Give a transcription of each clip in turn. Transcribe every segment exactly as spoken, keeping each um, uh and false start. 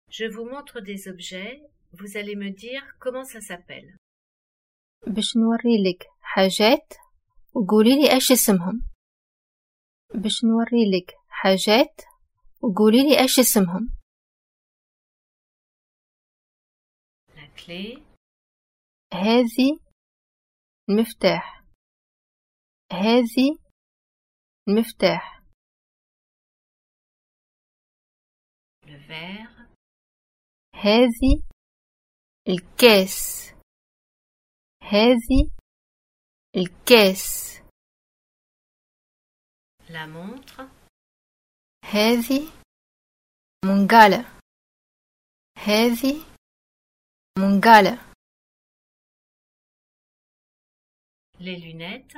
Je vous montre des objets, vous allez me dire comment ça s'appelle. باش نوريلك حاجات وقولي لي ايش اسمهم. باش نوريلك حاجات وقولي لي ايش اسمهم. La clé, هذه المفتاح. هذه المفتاح. le verre, هذه الكاس. هذه الكاس. la montre, هذه منقالة. هذه منقالة. les lunettes,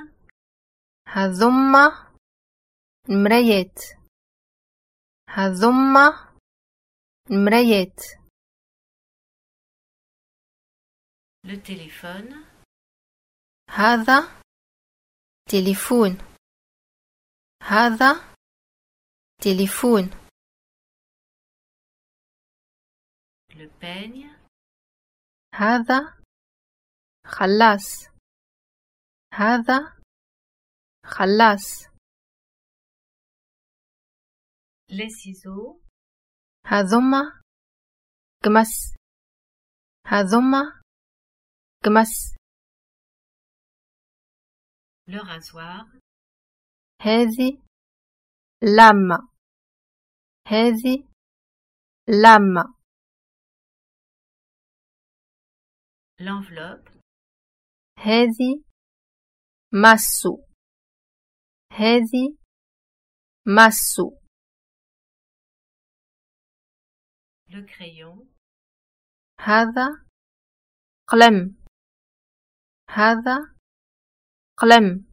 هذما المرايات. هذما المرايات. le téléphone, هذا تليفون. هذا تليفون. le peigne, هذا خلاص. هذا خلاص. les ciseaux, هذما قمص. هذما قمص. le rasoir, هذه لامة. هذه لامة. l'enveloppe, هذه ماسو. هذه ماسو. le crayon, هذا قلم. هذا قلم.